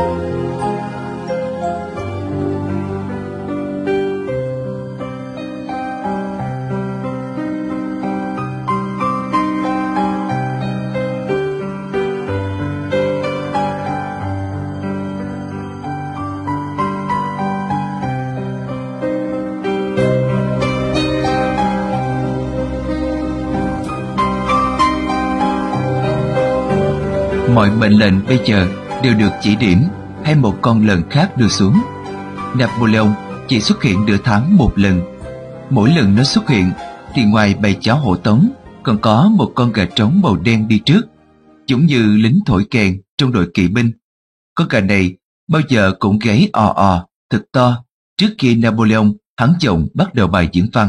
Mọi mệnh lệnh bây giờ đều được chỉ điểm hay một con lợn khác đưa xuống. Napoleon chỉ xuất hiện nửa tháng một lần. Mỗi lần nó xuất hiện thì ngoài bầy chó hộ tống còn có một con gà trống màu đen đi trước, giống như lính thổi kèn trong đội kỵ binh. Con gà này bao giờ cũng gáy ò ò thật to trước khi Napoleon hắn giọng bắt đầu bài diễn văn.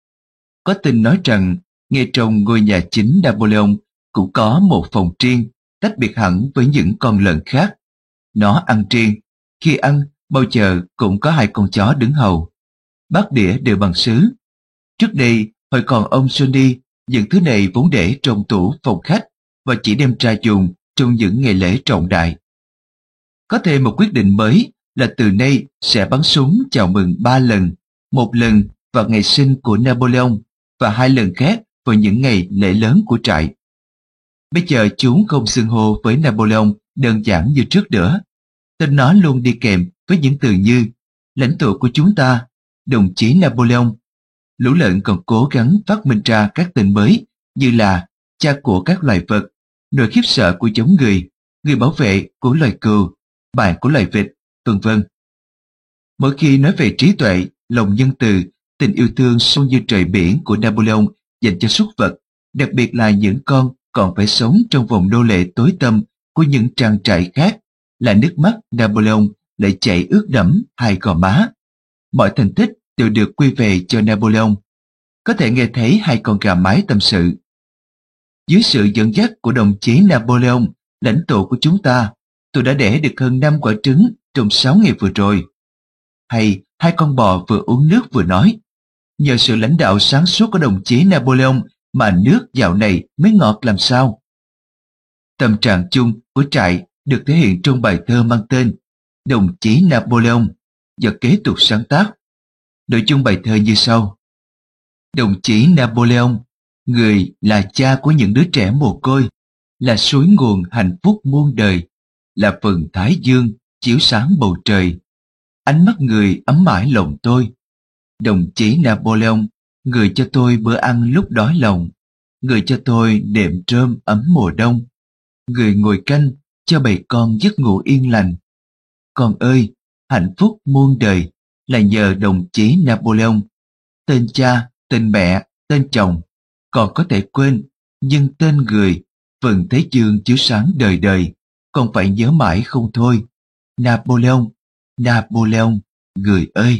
Có tin nói rằng ngay trong ngôi nhà chính Napoleon cũng có một phòng riêng tách biệt hẳn với những con lợn khác. Nó ăn riêng, khi ăn bao giờ cũng có hai con chó đứng hầu. Bát đĩa đều bằng sứ. Trước đây, hồi còn ông Johnny, những thứ này vốn để trong tủ phòng khách và chỉ đem ra dùng trong những ngày lễ trọng đại. Có thêm một quyết định mới là từ nay sẽ bắn súng chào mừng 3 lần, một lần vào ngày sinh của Napoleon và 2 lần khác vào những ngày lễ lớn của trại. Bây giờ chúng không xưng hô với Napoleon đơn giản như trước nữa. Tên nó luôn đi kèm với những từ như lãnh tụ của chúng ta, đồng chí Napoleon. Lũ lợn còn cố gắng phát minh ra các tên mới như là cha của các loài vật, nỗi khiếp sợ của giống người bảo vệ của loài cừu, bạn của loài vịt, vân vân. Mỗi khi nói về trí tuệ, lòng nhân từ, tình yêu thương sâu như trời biển của Napoleon dành cho súc vật, đặc biệt là những con còn phải sống trong vòng nô lệ tối tăm của những trang trại khác, là nước mắt Napoleon lại chảy ướt đẫm hai gò má. Mọi thành tích đều được quy về cho Napoleon. Có thể nghe thấy hai con gà mái tâm sự. Dưới sự dẫn dắt của đồng chí Napoleon, lãnh tụ của chúng ta, tôi đã đẻ được hơn 5 quả trứng trong 6 ngày vừa rồi. Hay hai con bò vừa uống nước vừa nói, nhờ sự lãnh đạo sáng suốt của đồng chí Napoleon mà nước dạo này mới ngọt làm sao. Tâm trạng chung của trại được thể hiện trong bài thơ mang tên Đồng chí Napoleon do kế tục sáng tác. Nội dung bài thơ như sau: Đồng chí Napoleon, người là cha của những đứa trẻ mồ côi, là suối nguồn hạnh phúc muôn đời, là vầng thái dương chiếu sáng bầu trời. Ánh mắt người ấm mãi lòng tôi. Đồng chí Napoleon, người cho tôi bữa ăn lúc đói lòng, người cho tôi nệm rơm ấm mùa đông, người ngồi canh cho bầy con giấc ngủ yên lành. Con ơi, hạnh phúc muôn đời là nhờ đồng chí Napoleon. Tên cha, tên mẹ, tên chồng còn có thể quên, nhưng tên người, vầng thái dương chiếu sáng đời đời, còn phải nhớ mãi không thôi. Napoleon, Napoleon, người ơi.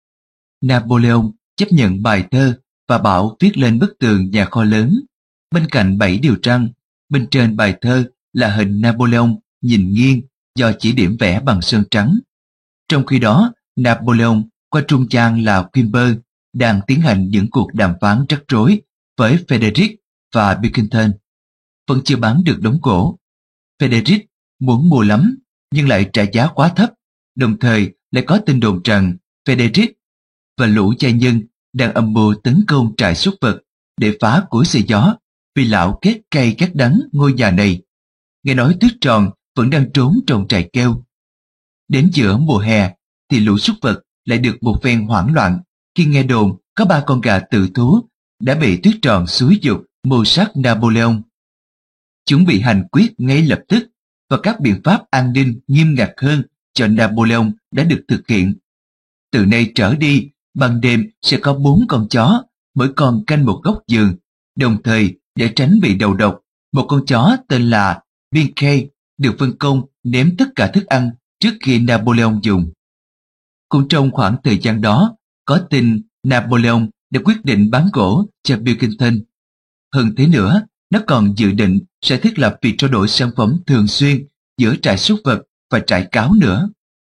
Napoleon chấp nhận bài thơ và bảo viết lên bức tường nhà kho lớn. Bên cạnh 7 điều răn, bên trên bài thơ là hình Napoleon nhìn nghiêng do chỉ điểm vẽ bằng sơn trắng. Trong khi đó, Napoleon qua trung gian là Quimper đang tiến hành những cuộc đàm phán rắc rối với Frederick và Bickerton. Vẫn chưa bán được đống gỗ. Frederick muốn mua lắm nhưng lại trả giá quá thấp, đồng thời lại có tin đồn rằng Frederick và lũ gia nhân đang âm mưu tấn công trại súc vật để phá củi xì gió vì lão ghét cay ghét đắng ngôi nhà này. Nghe nói Tuyết Tròn vẫn đang trốn trong trại keo. Đến giữa mùa hè thì lũ súc vật lại được một phen hoảng loạn khi nghe đồn có 3 con gà tự thú đã bị Tuyết Tròn xúi giục mưu sát Napoleon. Chúng bị hành quyết ngay lập tức và các biện pháp an ninh nghiêm ngặt hơn cho Napoleon đã được thực hiện. Từ nay trở đi, ban đêm sẽ có 4 con chó, mỗi con canh một góc giường, đồng thời để tránh bị đầu độc, một con chó tên là Binkey được phân công ném tất cả thức ăn trước khi Napoleon dùng. Cũng trong khoảng thời gian đó, có tin Napoleon đã quyết định bán gỗ cho Bickerton. Hơn thế nữa, nó còn dự định sẽ thiết lập việc trao đổi sản phẩm thường xuyên giữa trại súc vật và trại cáo nữa.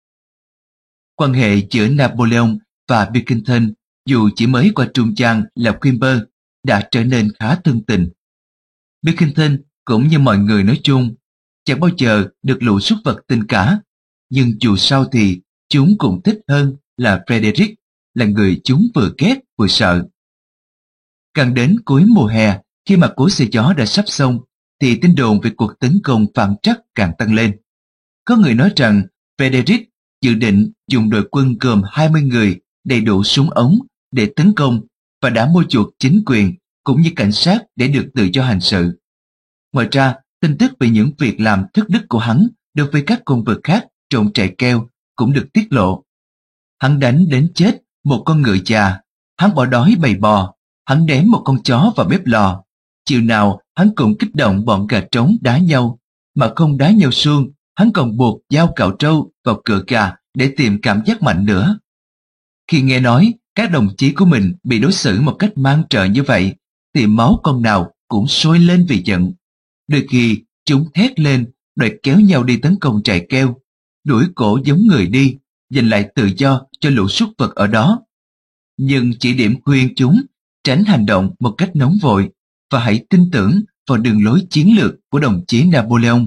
Quan hệ giữa Napoleon và Bickerton dù chỉ mới qua trung gian là Quimper đã trở nên khá thân tình. Bickerton cũng như mọi người nói chung chẳng bao giờ được lũ súc vật tin cả. nhưng dù sao thì chúng cũng thích hơn là Frederick, là người chúng vừa ghét vừa sợ. Càng đến cuối mùa hè, khi mà cố xe gió đã sắp xong, thì tin đồn về cuộc tấn công phản trắc càng tăng lên. Có người nói rằng Frederick dự định dùng đội quân gồm 20 người đầy đủ súng ống để tấn công và đã mua chuộc chính quyền cũng như cảnh sát để được tự do hành sự. Ngoài ra, tin tức về những việc làm thất đức của hắn đối với các con vật khác trong trại keo cũng được tiết lộ. Hắn đánh đến chết một con ngựa già, hắn bỏ đói bầy bò, hắn ném một con chó vào bếp lò. Chiều nào hắn cũng kích động bọn gà trống đá nhau, mà không đá nhau suông, hắn còn buộc dao cạo trâu vào cửa gà để tìm cảm giác mạnh nữa. Khi nghe nói các đồng chí của mình bị đối xử một cách man rợ như vậy, thì máu con nào cũng sôi lên vì giận. Đôi khi chúng thét lên rồi kéo nhau đi tấn công trại keo, đuổi cổ giống người đi, giành lại tự do cho lũ súc vật ở đó. Nhưng chỉ điểm khuyên chúng tránh hành động một cách nóng vội và hãy tin tưởng vào đường lối chiến lược của đồng chí Napoleon.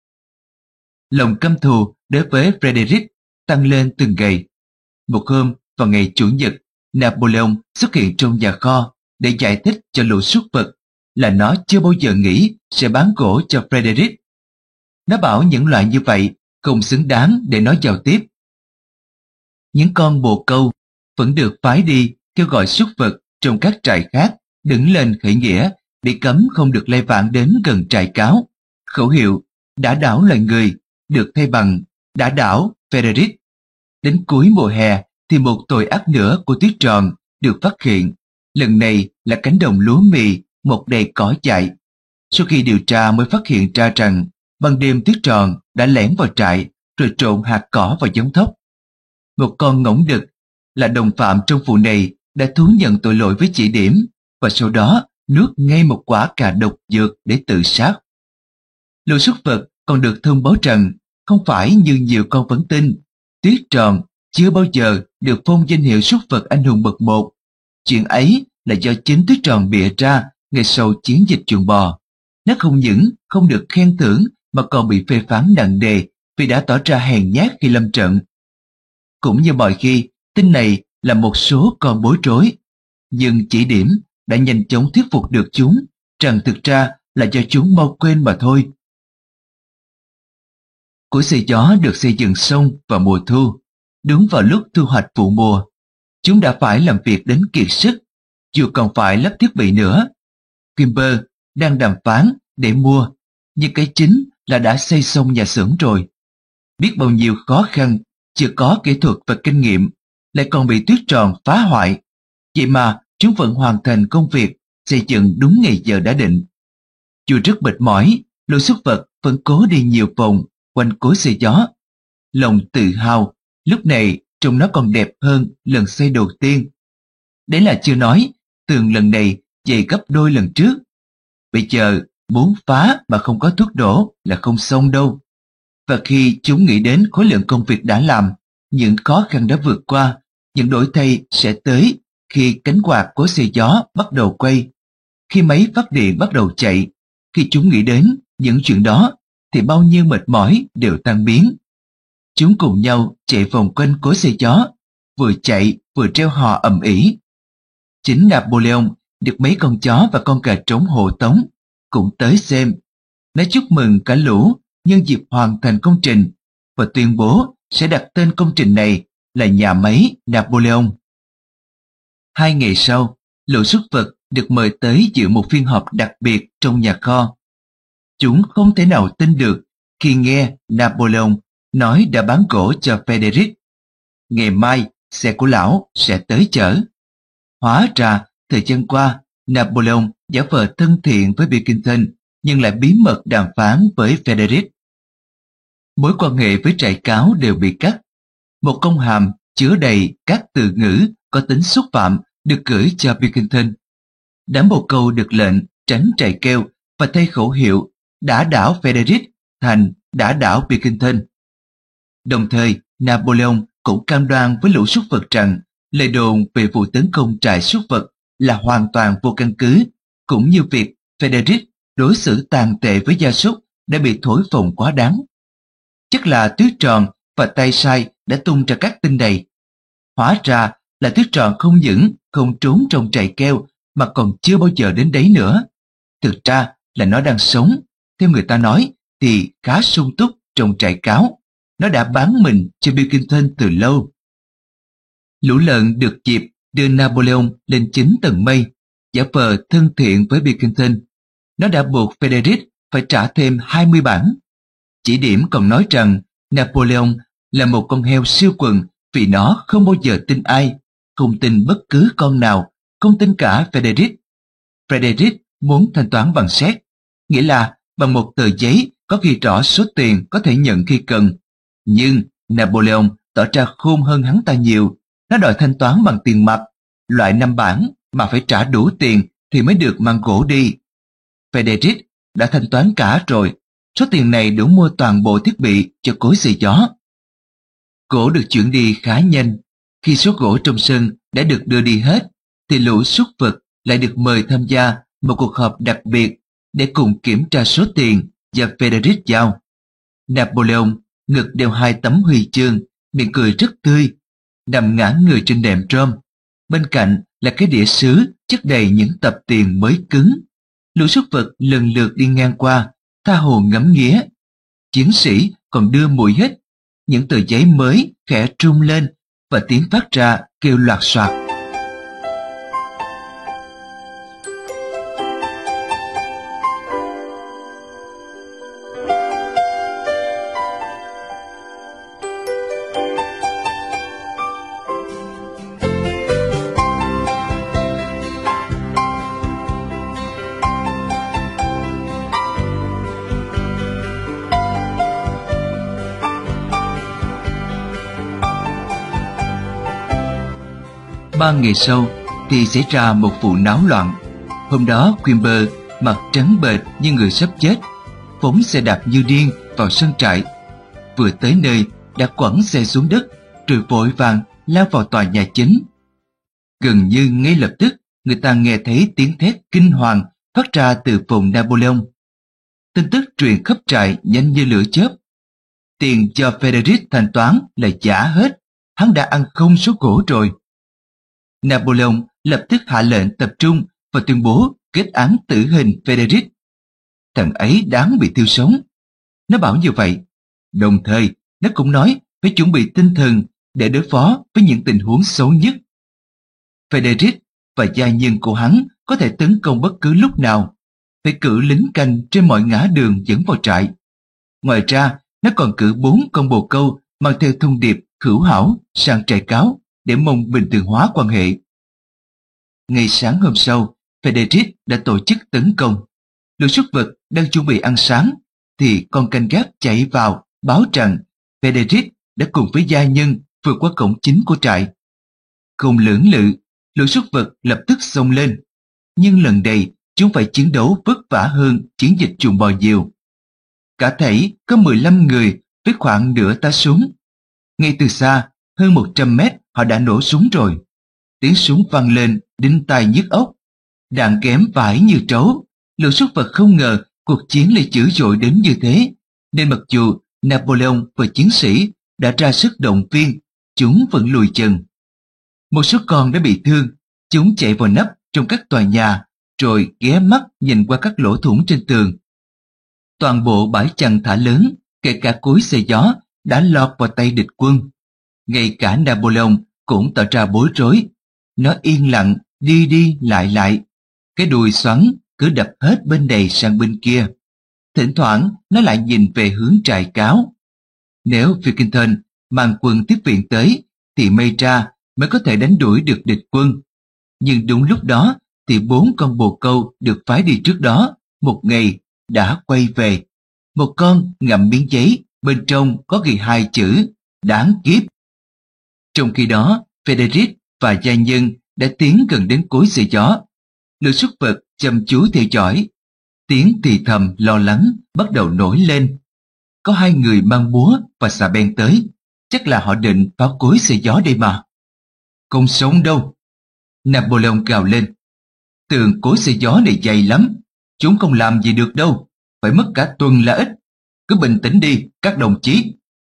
Lòng căm thù đối với Frederick tăng lên từng ngày. Một hôm vào ngày Chủ nhật, Napoleon xuất hiện trong nhà kho để giải thích cho lũ súc vật là nó chưa bao giờ nghĩ sẽ bán gỗ cho Frederick. Nó bảo những loại như vậy không xứng đáng để nó giao tiếp. Những con bồ câu vẫn được phái đi kêu gọi súc vật trong các trại khác đứng lên khởi nghĩa để cấm không được lây vãng đến gần trại cáo. Khẩu hiệu đã đảo loài người được thay bằng đã đảo Frederick. Đến cuối mùa hè thì một tội ác nữa của Tuyết Tròn được phát hiện. Lần này là cánh đồng lúa mì mọc đầy cỏ dại. Sau khi điều tra mới phát hiện ra rằng ban đêm Tuyết Tròn đã lẻn vào trại rồi trộn hạt cỏ vào giống thóc. Một con ngỗng đực là đồng phạm trong vụ này đã thú nhận tội lỗi với chỉ điểm và sau đó nuốt ngay một quả cà độc dược để tự sát. Lũ súc vật còn được thông báo rằng không phải như nhiều con vẫn tin, Tuyết Tròn chưa bao giờ được phong danh hiệu súc vật anh hùng bậc một. Chuyện ấy là do chính Tuyết Tròn bịa ra ngay sau chiến dịch chuồng bò. Nó không những không được khen thưởng mà còn bị phê phán nặng nề vì đã tỏ ra hèn nhát khi lâm trận. Cũng như mọi khi, tin này là một số con bối rối, nhưng chỉ điểm đã nhanh chóng thuyết phục được chúng rằng thực ra là do chúng mau quên mà thôi. Củi xe gió được xây dựng xong vào mùa thu, đúng vào lúc thu hoạch vụ mùa. Chúng đã phải làm việc đến kiệt sức, dù còn phải lắp thiết bị nữa. Kimber đang đàm phán để mua, nhưng cái chính là đã xây xong nhà xưởng rồi. Biết bao nhiêu khó khăn, chưa có kỹ thuật và kinh nghiệm, lại còn bị Tuyết Tròn phá hoại. Vậy mà chúng vẫn hoàn thành công việc xây dựng đúng ngày giờ đã định. Dù rất mệt mỏi, lũ súc vật vẫn cố đi nhiều vòng quanh cối xe gió. Lòng tự hào lúc này trông nó còn đẹp hơn lần xây đầu tiên. Đấy là chưa nói, tường lần này dày gấp đôi lần trước. Bây giờ muốn phá mà không có thuốc đổ là không xong đâu. Và khi chúng nghĩ đến khối lượng công việc đã làm, những khó khăn đã vượt qua, những đổi thay sẽ tới khi cánh quạt của xe gió bắt đầu quay, khi máy phát điện bắt đầu chạy. Khi chúng nghĩ đến những chuyện đó thì bao nhiêu mệt mỏi đều tan biến. Chúng cùng nhau chạy vòng quanh cối xe gió, vừa chạy vừa reo hò ầm ĩ. Chính Napoleon được mấy con chó và con gà trống hộ tống cũng tới xem. Nó chúc mừng cả lũ nhân dịp hoàn thành công trình và tuyên bố sẽ đặt tên công trình này là nhà máy Napoleon. 2 ngày sau, lũ súc vật được mời tới dự một phiên họp đặc biệt trong nhà kho. Chúng không thể nào tin được khi nghe Napoleon nói đã bán gỗ cho Frederick. Ngày mai xe của lão sẽ tới chở. Hóa ra thời gian qua Napoleon giả vờ thân thiện với Pilkington nhưng lại bí mật đàm phán với Frederick. Mối quan hệ với trại cáo đều bị cắt. Một công hàm chứa đầy các từ ngữ có tính xúc phạm được gửi cho Pilkington. Đám bồ câu được lệnh tránh trại keo và thay khẩu hiệu đã đảo Frederick thành đã đảo Pilkington. Đồng thời, Napoleon cũng cam đoan với lũ súc vật rằng lời đồn về vụ tấn công trại súc vật là hoàn toàn vô căn cứ, cũng như việc Frederick đối xử tàn tệ với gia súc đã bị thổi phồng quá đáng. Chắc là Tuyết Tròn và tay sai đã tung ra các tin đầy. Hóa ra là Tuyết Tròn không những không trốn trong trại keo mà còn chưa bao giờ đến đấy nữa. Thực ra là nó đang sống, theo người ta nói thì khá sung túc trong trại cáo. Nó đã bán mình cho Pilkington từ lâu. Lũ lợn được dịp đưa Napoleon lên 9 tầng mây, giả vờ thân thiện với Pilkington. Nó đã buộc Frederick phải trả thêm 20 bảng. Chỉ điểm còn nói rằng Napoleon là một con heo siêu quần vì nó không bao giờ tin ai, không tin bất cứ con nào, không tin cả Frederick. Frederick muốn thanh toán bằng séc, nghĩa là bằng một tờ giấy có ghi rõ số tiền có thể nhận khi cần. Nhưng Napoleon tỏ ra khôn hơn hắn ta nhiều. Nó đòi thanh toán bằng tiền mặt, loại 5 bảng mà phải trả đủ tiền thì mới được mang gỗ đi. Frederick đã thanh toán cả rồi, số tiền này đủ mua toàn bộ thiết bị cho cối xay gió. Gỗ được chuyển đi khá nhanh. Khi số gỗ trong sân đã được đưa đi hết, thì lũ súc vật lại được mời tham gia một cuộc họp đặc biệt để cùng kiểm tra số tiền và Frederick giao. Napoleon ngực đeo 2 tấm huy chương, miệng cười rất tươi, nằm ngã người trên nệm rơm. Bên cạnh là cái đĩa sứ chất đầy những tập tiền mới cứng. Lũ súc vật lần lượt đi ngang qua, tha hồ ngắm nghía. Chiến sĩ còn đưa mũi hít, những tờ giấy mới khẽ trung lên và tiếng phát ra kêu loạt soạt. Ba ngày sau thì xảy ra một vụ náo loạn. Hôm đó Quimper mặt trắng bệch như người sắp chết, phóng xe đạp như điên vào sân trại. Vừa tới nơi đã quẳng xe xuống đất rồi vội vàng lao vào tòa nhà chính. Gần như ngay lập tức người ta nghe thấy tiếng thét kinh hoàng phát ra từ phòng Napoleon. Tin tức truyền khắp trại nhanh như lửa chớp. Tiền cho Frederick thanh toán là giả hết, hắn đã ăn không số gỗ rồi. Napoleon lập tức hạ lệnh tập trung và tuyên bố kết án tử hình Frederick. Thằng ấy đáng bị thiêu sống. Nó bảo như vậy. Đồng thời, nó cũng nói phải chuẩn bị tinh thần để đối phó với những tình huống xấu nhất. Frederick và gia nhân của hắn có thể tấn công bất cứ lúc nào, phải cử lính canh trên mọi ngã đường dẫn vào trại. Ngoài ra, nó còn cử 4 con bồ câu mang theo thông điệp hữu hảo sang trại cáo để mong bình thường hóa quan hệ. Ngày sáng hôm sau, Frederick đã tổ chức tấn công. Lũ súc vật đang chuẩn bị ăn sáng, thì con canh gác chạy vào báo rằng Frederick đã cùng với gia nhân vượt qua cổng chính của trại. Không lưỡng lự, lũ súc vật lập tức xông lên. Nhưng lần này, chúng phải chiến đấu vất vả hơn chiến dịch chuồng bò diều. Cả thảy có 15 người với khoảng nửa tá súng. Ngay từ xa, hơn 100 mét họ đã nổ súng rồi. Tiếng súng vang lên đinh tai nhức óc. Đạn kém vãi như trấu. Lũ súc vật không ngờ cuộc chiến lại dữ dội đến như thế, nên mặc dù Napoleon và chiến sĩ đã ra sức động viên, chúng vẫn lùi chân. Một số con đã bị thương, chúng chạy vào nấp trong các tòa nhà, rồi ghé mắt nhìn qua các lỗ thủng trên tường. Toàn bộ bãi chăn thả lớn, kể cả cối xay gió, đã lọt vào tay địch quân. Ngay cả Napoleon cũng tỏ ra bối rối. Nó yên lặng đi đi lại lại, cái đùi xoắn cứ đập hết bên này sang bên kia. Thỉnh thoảng nó lại nhìn về hướng trại cáo. Nếu Pilkington mang quân tiếp viện tới thì may ra mới có thể đánh đuổi được địch quân. Nhưng đúng lúc đó thì 4 con bồ câu được phái đi trước đó một ngày đã quay về. Một con ngậm miếng giấy, bên trong có ghi 2 chữ đáng kiếp. Trong khi đó, Frederick và gia nhân đã tiến gần đến cối xay gió. Lũ súc vật chăm chú theo dõi. Tiếng thì thầm lo lắng bắt đầu nổi lên. Có 2 người mang búa và xà beng tới. Chắc là họ định phá cối xay gió đây mà. Không sống đâu. Napoleon gào lên. Tường cối xay gió này dày lắm. Chúng không làm gì được đâu. Phải mất cả tuần là ít. Cứ bình tĩnh đi các đồng chí.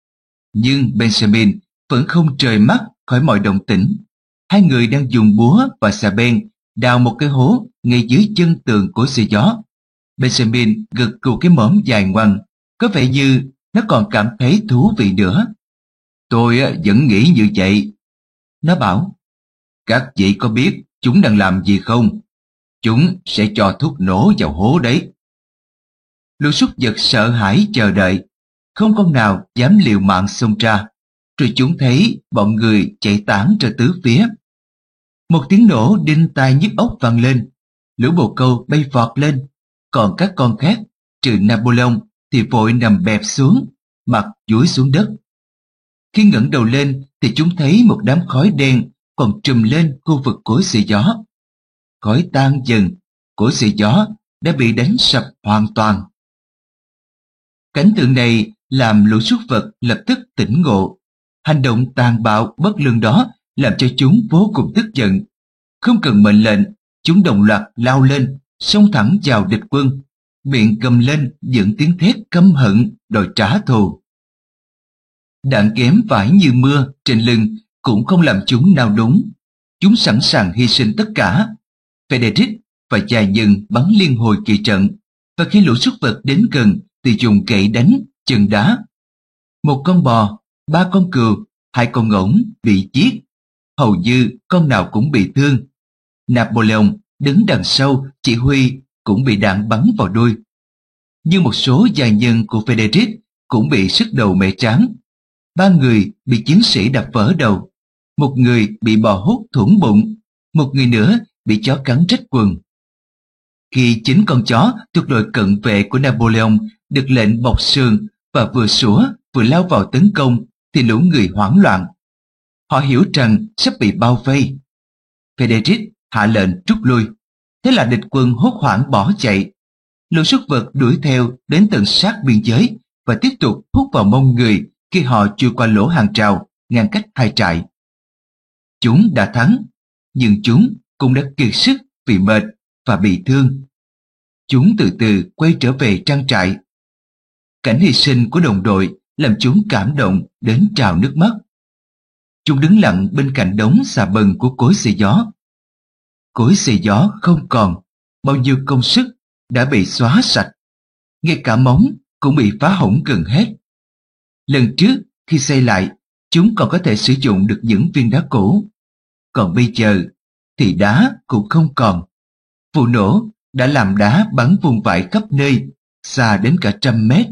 Nhưng Benjamin vẫn không rời mắt khỏi mọi động tĩnh. Hai người đang dùng búa và xà beng đào một cái hố ngay dưới chân tường của xe gió. Benjamin gật gù cái mõm dài ngoằng, có vẻ như nó còn cảm thấy thú vị nữa. Tôi vẫn nghĩ như vậy. Nó bảo, các chị có biết chúng đang làm gì không? Chúng sẽ cho thuốc nổ vào hố đấy. Lũ súc vật sợ hãi chờ đợi, không con nào dám liều mạng xông ra. Rồi chúng thấy bọn người chạy tán ra tứ phía. Một tiếng nổ đinh tai nhức óc vang lên, lũ bồ câu bay vọt lên, còn các con khác, trừ Napoleon, thì vội nằm bẹp xuống, mặt dúi xuống đất. Khi ngẩng đầu lên thì chúng thấy một đám khói đen còn trùm lên khu vực cối xì gió. Khói tan dần, cối xì gió đã bị đánh sập hoàn toàn. Cảnh tượng này làm lũ súc vật lập tức tỉnh ngộ. Hành động tàn bạo bất lương đó làm cho chúng vô cùng tức giận. Không cần mệnh lệnh, chúng đồng loạt lao lên, xông thẳng vào địch quân, miệng cầm lên những tiếng thét căm hận đòi trả thù. Đạn kém vãi như mưa trên lưng cũng không làm chúng nao núng. Chúng sẵn sàng hy sinh tất cả. Frederick và vài nhân bắn liên hồi kỳ trận, và khi lũ súc vật đến gần thì dùng gậy đánh, chân đá. Một con bò, 3 con cừu, 2 con ngỗng bị giết, hầu như con nào cũng bị thương. Napoleon đứng đằng sau chỉ huy cũng bị đạn bắn vào đuôi. Nhưng một số gia nhân của Frederick cũng bị sứt đầu mẻ trán. 3 người bị chiến sĩ đập vỡ đầu, 1 người bị bò hút thủng bụng, 1 người nữa bị chó cắn rách quần. Khi 9 con chó thuộc đội cận vệ của Napoleon được lệnh bọc sườn và vừa sủa vừa lao vào tấn công thì lũ người hoảng loạn. Họ hiểu rằng sắp bị bao vây. Frederick hạ lệnh rút lui. Thế là địch quân hốt hoảng bỏ chạy. Lũ súc vật đuổi theo đến tận sát biên giới và tiếp tục hút vào mông người khi họ chui qua lỗ hàng rào ngăn cách hai trại. Chúng đã thắng, nhưng chúng cũng đã kiệt sức vì mệt và bị thương. Chúng từ từ quay trở về trang trại. Cảnh hy sinh của đồng đội làm chúng cảm động đến trào nước mắt. Chúng đứng lặng bên cạnh đống xà bần của cối xì gió. Cối xì gió không còn, bao nhiêu công sức đã bị xóa sạch. Ngay cả móng cũng bị phá hỏng gần hết. Lần trước khi xây lại, chúng còn có thể sử dụng được những viên đá cũ. Còn bây giờ thì đá cũng không còn. Vụ nổ đã làm đá bắn vung vãi khắp nơi, xa đến cả 100 mét.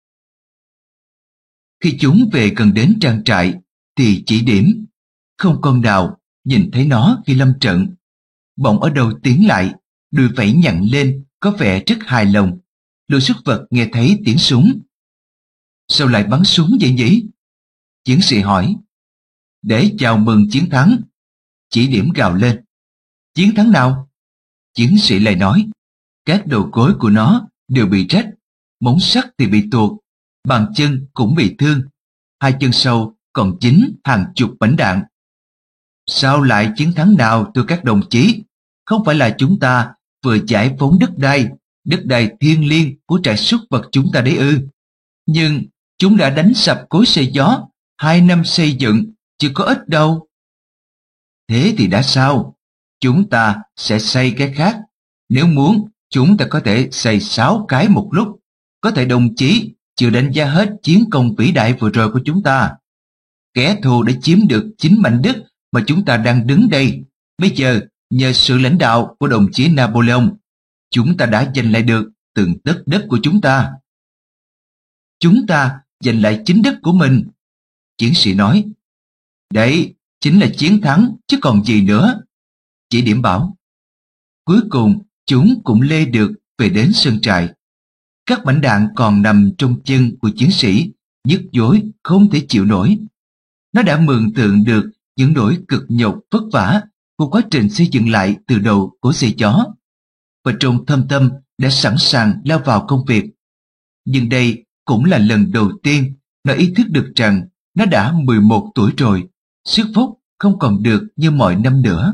Khi chúng về gần đến trang trại thì chỉ điểm, không con nào nhìn thấy nó khi lâm trận. Bỗng ở đâu tiến lại, đuôi vẫy nhặn lên, có vẻ rất hài lòng. Lũ súc vật nghe thấy tiếng súng. Sao lại bắn súng vậy nhỉ? Chiến sĩ hỏi. Để chào mừng chiến thắng. Chỉ điểm gào lên. Chiến thắng nào? Chiến sĩ lại nói. Các đầu gối của nó đều bị rách, móng sắt thì bị tuột, bàn chân cũng bị thương, 2 chân sau còn dính hàng chục mảnh đạn. Sao lại chiến thắng nào thưa các đồng chí? Không phải là chúng ta vừa giải phóng đất đai thiêng liêng của trại súc vật chúng ta đấy ư? Nhưng chúng đã đánh sập cối xay gió, 2 năm xây dựng, chưa có ít đâu. Thế thì đã sao? Chúng ta sẽ xây cái khác. Nếu muốn, chúng ta có thể xây 6 cái một lúc. Có thể đồng chí chưa đánh giá hết chiến công vĩ đại vừa rồi của chúng ta. Kẻ thù đã chiếm được chính mảnh đất mà chúng ta đang đứng đây. Bây giờ, nhờ sự lãnh đạo của đồng chí Napoleon, chúng ta đã giành lại được từng tấc đất của chúng ta. Chúng ta giành lại chính đất của mình. Chiến sĩ nói. Đấy, chính là chiến thắng, chứ còn gì nữa. Chỉ điểm bảo. Cuối cùng, chúng cũng lê được về đến sân trại. Các mảnh đạn còn nằm trong chân của chiến sĩ, nhức nhối không thể chịu nổi. Nó đã mường tượng được những nỗi cực nhọc vất vả của quá trình xây dựng lại từ đầu của xe chó, và trong thâm tâm đã sẵn sàng lao vào công việc. Nhưng đây cũng là lần đầu tiên nó ý thức được rằng nó đã 11 tuổi rồi, sức phúc không còn được như mọi năm nữa.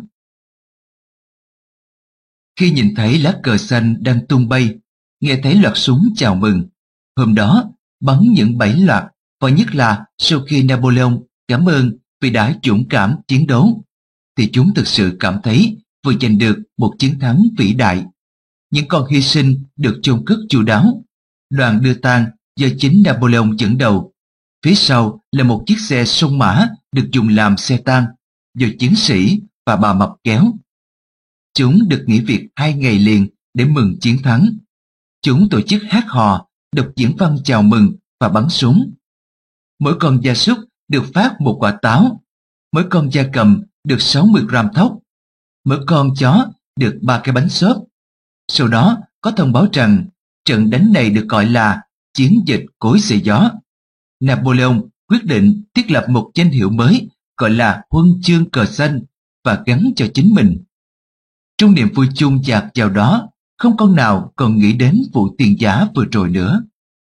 Khi nhìn thấy lá cờ xanh đang tung bay, nghe thấy loạt súng chào mừng, hôm đó bắn những 7 loạt, và nhất là sau khi Napoleon cảm ơn vì đã dũng cảm chiến đấu, thì chúng thực sự cảm thấy vừa giành được một chiến thắng vĩ đại. Những con hy sinh được chôn cất chu đáo. Đoàn đưa tang do chính Napoleon dẫn đầu. Phía sau là một chiếc xe sông mã được dùng làm xe tang do chiến sĩ và bà mập kéo. Chúng được nghỉ việc 2 ngày liền để mừng chiến thắng. Chúng tổ chức hát hò, đọc diễn văn chào mừng và bắn súng. Mỗi con gia súc được phát một quả táo, mỗi con gia cầm được 60 gram thóc, mỗi con chó được 3 cái bánh xốp. Sau đó có thông báo rằng trận đánh này được gọi là chiến dịch cối xay gió. Napoleon quyết định thiết lập một danh hiệu mới gọi là huân chương cờ xanh và gắn cho chính mình. Trong niềm vui chung dạt vào đó, không con nào còn nghĩ đến vụ tiền giả vừa rồi nữa.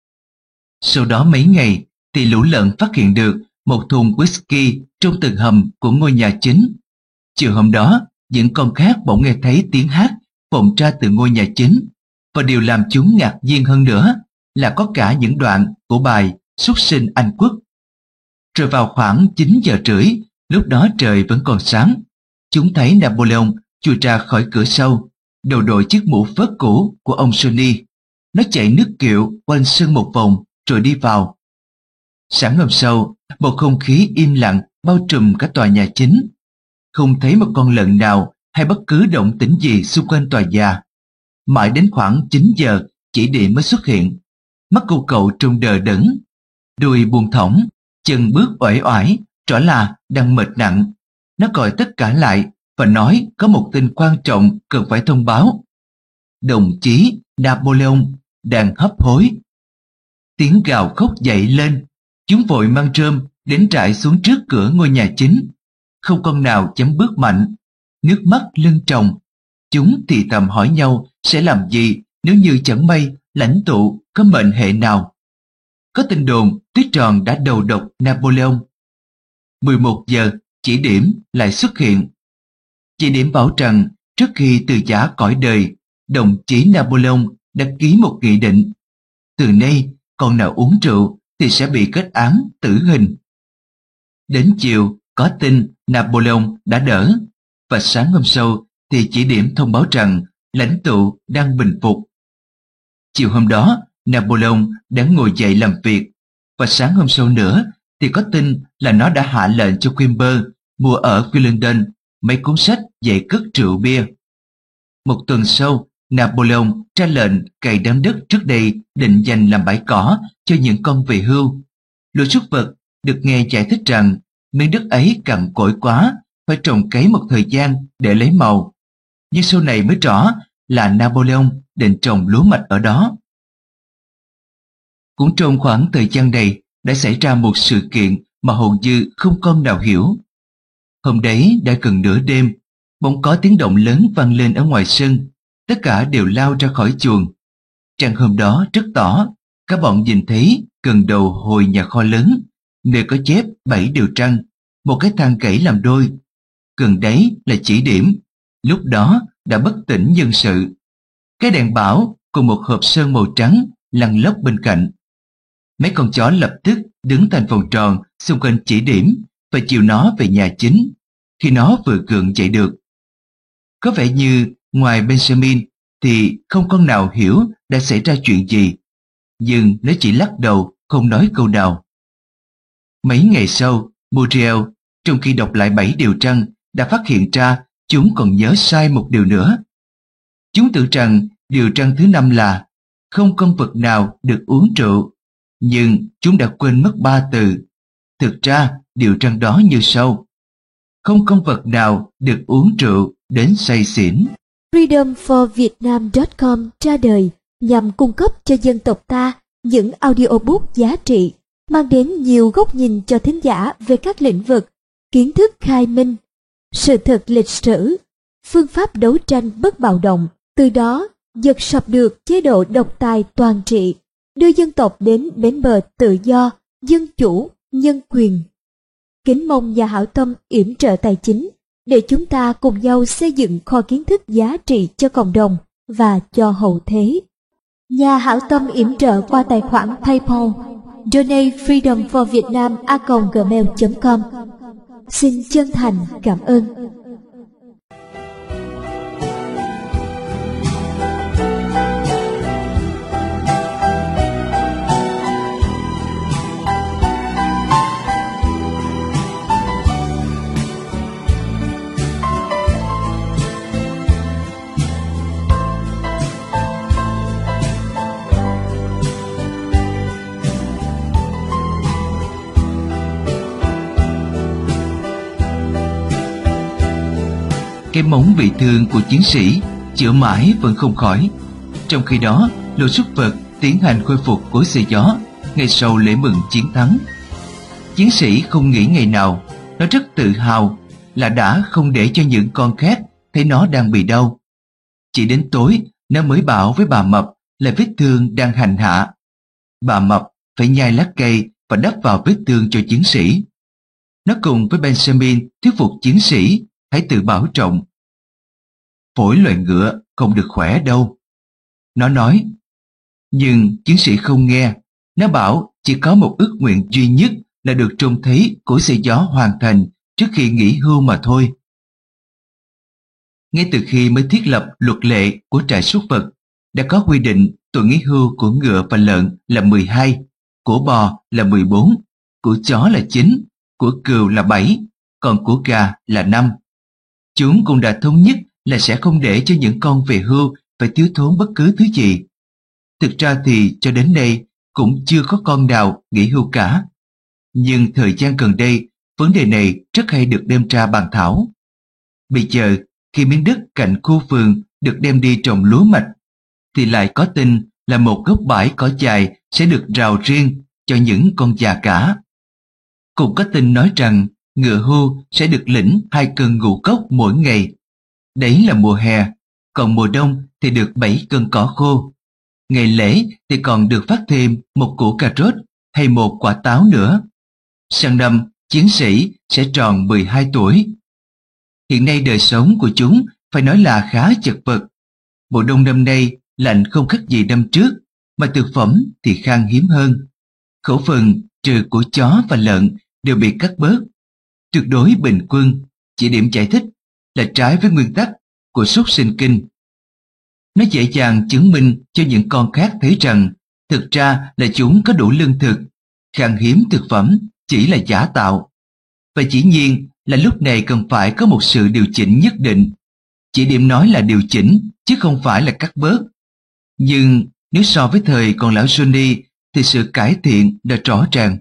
Sau đó mấy ngày thì lũ lợn phát hiện được một thùng whisky trong tầng hầm của ngôi nhà chính. Chiều hôm đó, những con khác bỗng nghe thấy tiếng hát vọng ra từ ngôi nhà chính, và điều làm chúng ngạc nhiên hơn nữa là có cả những đoạn của bài Xuất sinh Anh Quốc. Rồi vào khoảng 9 giờ rưỡi, lúc đó trời vẫn còn sáng, chúng thấy Napoleon chui ra khỏi cửa sau, đầu đội chiếc mũ phớt cũ của ông Sonny. Nó chạy nước kiệu quanh sân một vòng rồi đi vào. Sáng hôm sau, một không khí im lặng bao trùm cả tòa nhà chính. Không thấy một con lợn nào hay bất cứ động tĩnh gì xung quanh tòa nhà. Mãi đến khoảng 9 giờ, chỉ điểm mới xuất hiện. Mắt cô cậu trông đờ đẫn, đuôi buông thõng, chân bước uể oải, rõ là đang mệt nặng. Nó gọi tất cả lại và nói có một tin quan trọng cần phải thông báo. Đồng chí Napoleon đang hấp hối. Tiếng gào khóc dậy lên, chúng vội mang rơm đến trải xuống trước cửa ngôi nhà chính. Không con nào dám bước mạnh, nước mắt lưng tròng. Chúng thì thầm hỏi nhau sẽ làm gì nếu như chẳng may lãnh tụ có mệnh hệ nào. Có tin đồn Tuyết Tròn đã đầu độc Napoleon. 11 giờ, chỉ điểm lại xuất hiện. Chỉ điểm bảo rằng trước khi từ giã cõi đời, đồng chí Napoleon đã ký một nghị định. Từ nay, con nào uống rượu thì sẽ bị kết án tử hình. Đến chiều, có tin Napoleon đã đỡ, và sáng hôm sau thì chỉ điểm thông báo rằng lãnh tụ đang bình phục. Chiều hôm đó, Napoleon đã ngồi dậy làm việc, và sáng hôm sau nữa thì có tin là nó đã hạ lệnh cho Quimper mua ở Willendon mấy cuốn sách dạy cất rượu bia. Một tuần sau, Napoleon ra lệnh cày đám đất trước đây định dành làm bãi cỏ cho những con về hưu. Lũ súc vật được nghe giải thích rằng miếng đất ấy cằn cỗi quá, phải trồng cấy một thời gian để lấy màu. Nhưng sau này mới rõ là Napoleon định trồng lúa mạch ở đó. Cũng trong khoảng thời gian này đã xảy ra một sự kiện mà hầu như không con nào hiểu. Hôm đấy đã gần nửa đêm, bỗng có tiếng động lớn vang lên ở ngoài sân. Tất cả đều lao ra khỏi chuồng. Trăng hôm đó rất tỏ, các bọn nhìn thấy gần đầu hồi nhà kho lớn, nơi có chép 7 điều trăng, một cái thang gãy làm đôi. Gần đấy là chỉ điểm, lúc đó đã bất tỉnh nhân sự. Cái đèn bảo cùng một hộp sơn màu trắng lăn lóc bên cạnh. Mấy con chó lập tức đứng thành vòng tròn xung quanh chỉ điểm và chiều nó về nhà chính, khi nó vừa gượng dậy được. Có vẻ như ngoài Benjamin thì không con nào hiểu đã xảy ra chuyện gì, nhưng nó chỉ lắc đầu không nói câu nào. Mấy ngày sau, Muriel trong khi đọc lại 7 điều trăng đã phát hiện ra chúng còn nhớ sai một điều nữa. Chúng tưởng rằng điều trăng thứ 5 là không con vật nào được uống rượu, nhưng chúng đã quên mất 3 từ. Thực ra điều trăng đó như sau: không con vật nào được uống rượu đến say xỉn. freedomforvietnam.com ra đời nhằm cung cấp cho dân tộc ta những audiobook giá trị, mang đến nhiều góc nhìn cho thính giả về các lĩnh vực kiến thức khai minh, sự thật lịch sử, phương pháp đấu tranh bất bạo động, từ đó giật sập được chế độ độc tài toàn trị, đưa dân tộc đến bến bờ tự do, dân chủ, nhân quyền. Kính mong nhà hảo tâm yểm trợ tài chính để chúng ta cùng nhau xây dựng kho kiến thức giá trị cho cộng đồng và cho hậu thế. Nhà hảo tâm yểm trợ qua tài khoản PayPal donatefreedomforvietnam@gmail.com. Xin chân thành cảm ơn. Cái móng bị thương của chiến sĩ chữa mãi vẫn không khỏi. Trong khi đó, lô súc vật tiến hành khôi phục cối xay gió ngay sau lễ mừng chiến thắng. Chiến sĩ không nghĩ ngày nào, nó rất tự hào là đã không để cho những con khác thấy nó đang bị đau. Chỉ đến tối, nó mới bảo với bà Mập là vết thương đang hành hạ. Bà Mập phải nhai lá cây và đắp vào vết thương cho chiến sĩ. Nó cùng với Benjamin thuyết phục chiến sĩ hãy tự bảo trọng. Phổi loài ngựa không được khỏe đâu, nó nói. Nhưng chiến sĩ không nghe. Nó bảo chỉ có một ước nguyện duy nhất là được trông thấy cối xay gió hoàn thành trước khi nghỉ hưu mà thôi. Ngay từ khi mới thiết lập luật lệ của trại súc vật, đã có quy định tuổi nghỉ hưu của ngựa và lợn là 12, của bò là 14, của chó là 9, của cừu là 7, còn của gà là 5. Chúng cũng đã thống nhất là sẽ không để cho những con về hưu phải thiếu thốn bất cứ thứ gì. Thực ra thì cho đến nay cũng chưa có con nào nghỉ hưu cả. Nhưng thời gian gần đây, vấn đề này rất hay được đem ra bàn thảo. Bây giờ, khi miếng đất cạnh khu vườn được đem đi trồng lúa mạch, thì lại có tin là một góc bãi cỏ dài sẽ được rào riêng cho những con già cả. Cũng có tin nói rằng ngựa hưu sẽ được lĩnh 2 cân ngũ cốc mỗi ngày. Đấy là mùa hè, còn mùa đông thì được 7 cân cỏ khô. Ngày lễ thì còn được phát thêm một củ cà rốt hay một quả táo nữa. Sang năm, chiến sĩ sẽ tròn 12 tuổi. Hiện nay đời sống của chúng phải nói là khá chật vật. Mùa đông năm nay lạnh không khác gì năm trước, mà thực phẩm thì khan hiếm hơn. Khẩu phần trừ của chó và lợn đều bị cắt bớt. Tuyệt đối bình quân, chỉ điểm giải thích là trái với nguyên tắc của súc sinh kinh. Nó dễ dàng chứng minh cho những con khác thấy rằng thực ra là chúng có đủ lương thực, khan hiếm thực phẩm chỉ là giả tạo. Và dĩ nhiên là lúc này cần phải có một sự điều chỉnh nhất định. Chỉ điểm nói là điều chỉnh chứ không phải là cắt bớt. Nhưng nếu so với thời còn lão Johnny thì sự cải thiện đã rõ ràng.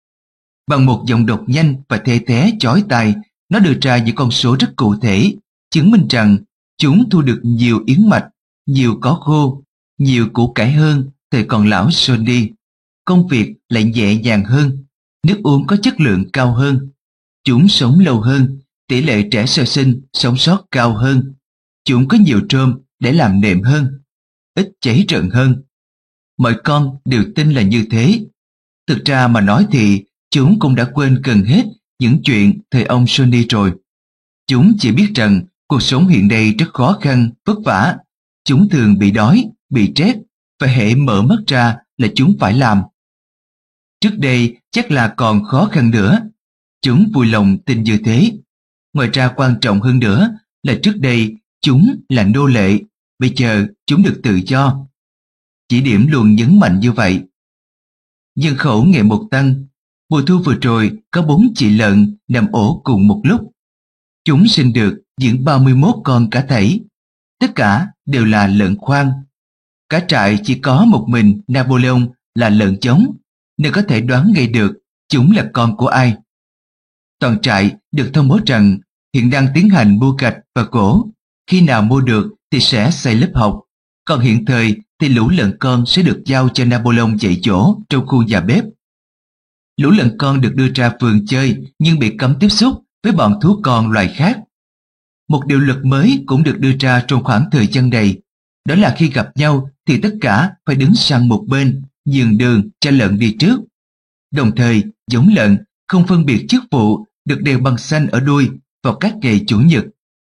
Bằng một giọng đọc nhanh và the thé chói tai, nó đưa ra những con số rất cụ thể, chứng minh rằng chúng thu được nhiều yến mạch, nhiều có khô, nhiều củ cải hơn thời còn lão Johnny. Công việc lại nhẹ nhàng hơn, nước uống có chất lượng cao hơn. Chúng sống lâu hơn, tỷ lệ trẻ sơ sinh sống sót cao hơn. Chúng có nhiều trôm để làm nệm hơn, ít cháy rợn hơn. Mọi con đều tin là như thế. Thực ra mà nói thì chúng cũng đã quên gần hết những chuyện thời ông Johnny rồi. Chúng chỉ biết rằng cuộc sống hiện nay rất khó khăn, vất vả. Chúng thường bị đói, bị rét, và hễ mở mắt ra là chúng phải làm. Trước đây chắc là còn khó khăn nữa. Chúng vui lòng tin như thế. Ngoài ra quan trọng hơn nữa là trước đây chúng là nô lệ, bây giờ chúng được tự do. Chỉ điểm luôn nhấn mạnh như vậy. Nhân khẩu ngày một tăng. Mùa thu vừa rồi có 4 chị lợn nằm ổ cùng một lúc. Chúng sinh được những 31 con cả thảy. Tất cả đều là lợn khoang. Cả trại chỉ có một mình Napoleon là lợn trống, nên có thể đoán ngay được chúng là con của ai. Toàn trại được thông báo rằng hiện đang tiến hành mua gạch và gỗ. Khi nào mua được thì sẽ xây lớp học. Còn hiện thời thì lũ lợn con sẽ được giao cho Napoleon dạy dỗ trong khu nhà bếp. Lũ lợn con được đưa ra vườn chơi nhưng bị cấm tiếp xúc với bọn thú con loài khác. Một điều luật mới cũng được đưa ra trong khoảng thời gian này. Đó là khi gặp nhau thì tất cả phải đứng sang một bên, nhường đường cho lợn đi trước. Đồng thời, giống lợn không phân biệt chức vụ được đeo băng xanh ở đuôi vào các ngày chủ nhật.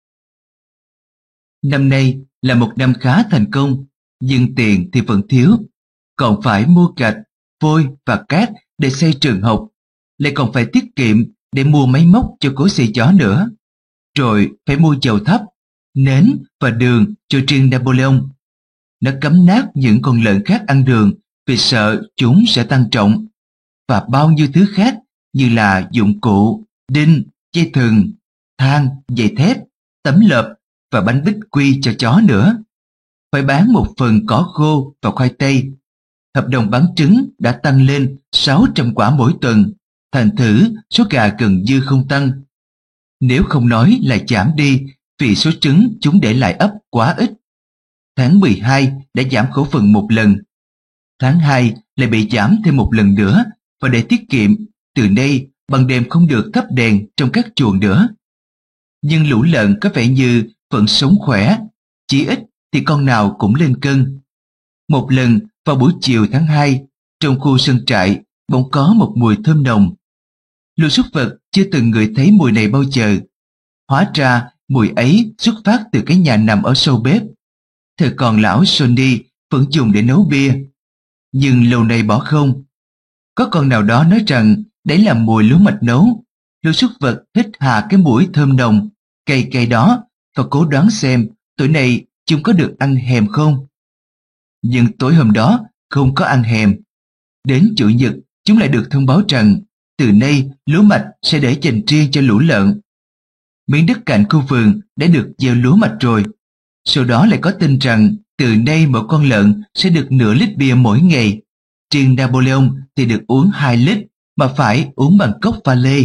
Năm nay là một năm khá thành công, nhưng tiền thì vẫn thiếu. Còn phải mua gạch, vôi và cát để xây trường học, lại còn phải tiết kiệm để mua máy móc cho cối xay gió nữa. Rồi phải mua dầu thắp, nến và đường cho riêng Napoleon. Nó cấm nát những con lợn khác ăn đường vì sợ chúng sẽ tăng trọng, và bao nhiêu thứ khác như là dụng cụ, đinh, dây thừng, than, dây thép, tấm lợp và bánh bích quy cho chó nữa. Phải bán một phần cỏ khô và khoai tây. Hợp đồng bán trứng đã tăng lên 600 quả mỗi tuần, thành thử số gà gần như không tăng. Nếu không nói là giảm đi vì số trứng chúng để lại ấp quá ít. Tháng 12 đã giảm khẩu phần một lần. Tháng 2 lại bị giảm thêm một lần nữa, và để tiết kiệm, từ nay ban đêm không được thắp đèn trong các chuồng nữa. Nhưng lũ lợn có vẻ như vẫn sống khỏe, chỉ ít thì con nào cũng lên cân. Một lần vào buổi chiều tháng 2, trong khu sân trại bỗng có một mùi thơm nồng. Lũ súc vật chưa từng ngửi thấy mùi này bao giờ. Hóa ra mùi ấy xuất phát từ cái nhà nằm ở sau bếp. Thời còn lão Sonny vẫn dùng để nấu bia, nhưng lâu nay bỏ không. Có con nào đó nói rằng đấy là mùi lúa mạch nấu. Lũ súc vật hít hà cái mũi thơm nồng, cay cay đó, và cố đoán xem tối nay chúng có được ăn hèm không. Nhưng tối hôm đó không có ăn hèm. Đến Chủ nhật, chúng lại được thông báo rằng từ nay lúa mạch sẽ để dành riêng cho lũ lợn. Miếng đất cạnh khu vườn đã được gieo lúa mạch rồi. Sau đó lại có tin rằng từ nay mỗi con lợn sẽ được nửa lít bia mỗi ngày. Riêng Napoleon thì được uống 2 lít, mà phải uống bằng cốc pha lê.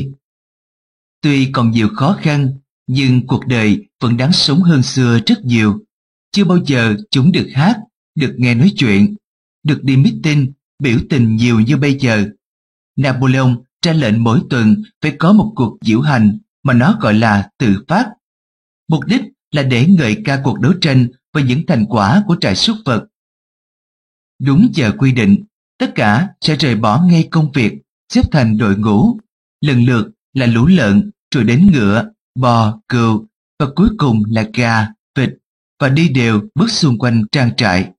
Tuy còn nhiều khó khăn, nhưng cuộc đời vẫn đáng sống hơn xưa rất nhiều. Chưa bao giờ chúng được hát, được nghe nói chuyện, được đi meeting, biểu tình nhiều như bây giờ. Napoleon ra lệnh mỗi tuần phải có một cuộc diễu hành mà nó gọi là tự phát. Mục đích là để ngợi ca cuộc đấu tranh và những thành quả của trại súc vật. Đúng giờ quy định, tất cả sẽ rời bỏ ngay công việc, xếp thành đội ngũ. Lần lượt là lũ lợn, rồi đến ngựa, bò, cừu, và cuối cùng là gà, vịt, và đi đều bước xung quanh trang trại.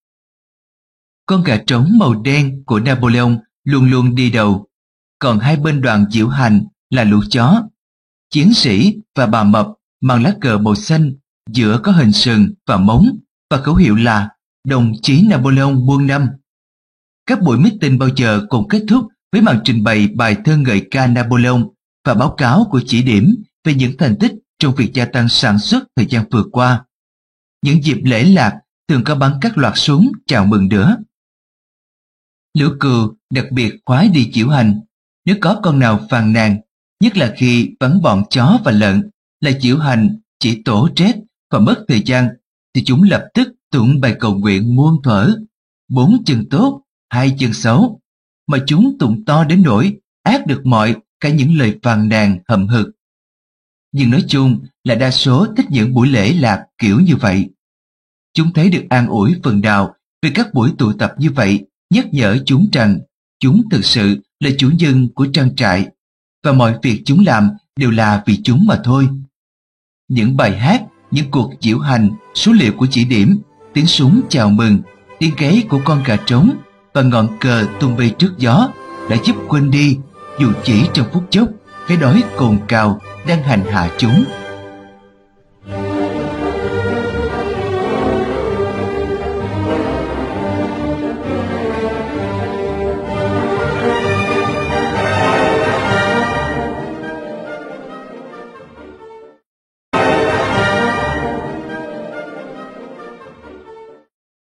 Con gà trống màu đen của Napoleon luôn luôn đi đầu, còn hai bên đoàn diễu hành là lũ chó. Chiến sĩ và bà mập mang lá cờ màu xanh, giữa có hình sừng và móng, và khẩu hiệu là đồng chí Napoleon muôn năm. Các buổi meeting bao giờ cũng kết thúc với màn trình bày bài thơ ngợi ca Napoleon và báo cáo của chỉ điểm về những thành tích trong việc gia tăng sản xuất thời gian vừa qua. Những dịp lễ lạc thường có bắn các loạt súng chào mừng nữa. Lũ cừu đặc biệt khoái đi diễu hành. Nếu có con nào phàn nàn, nhất là khi vắng bọn chó và lợn, là diễu hành chỉ tổ trét và mất thời gian, thì chúng lập tức tụng bài cầu nguyện muôn thuở: 4 chân tốt, 2 chân xấu, mà chúng tụng to đến nỗi át được mọi cả những lời phàn nàn hậm hực. Nhưng nói chung là đa số thích những buổi lễ lạc kiểu như vậy. Chúng thấy được an ủi phần nào vì các buổi tụ tập như vậy nhắc nhở chúng rằng chúng thực sự là chủ nhân của trang trại, và mọi việc chúng làm đều là vì chúng mà thôi. Những bài hát, những cuộc diễu hành, số liệu của chỉ điểm, tiếng súng chào mừng, tiếng gáy của con gà trống và ngọn cờ tung bay trước gió đã giúp quên đi, dù chỉ trong phút chốc, cái đói cồn cào đang hành hạ chúng.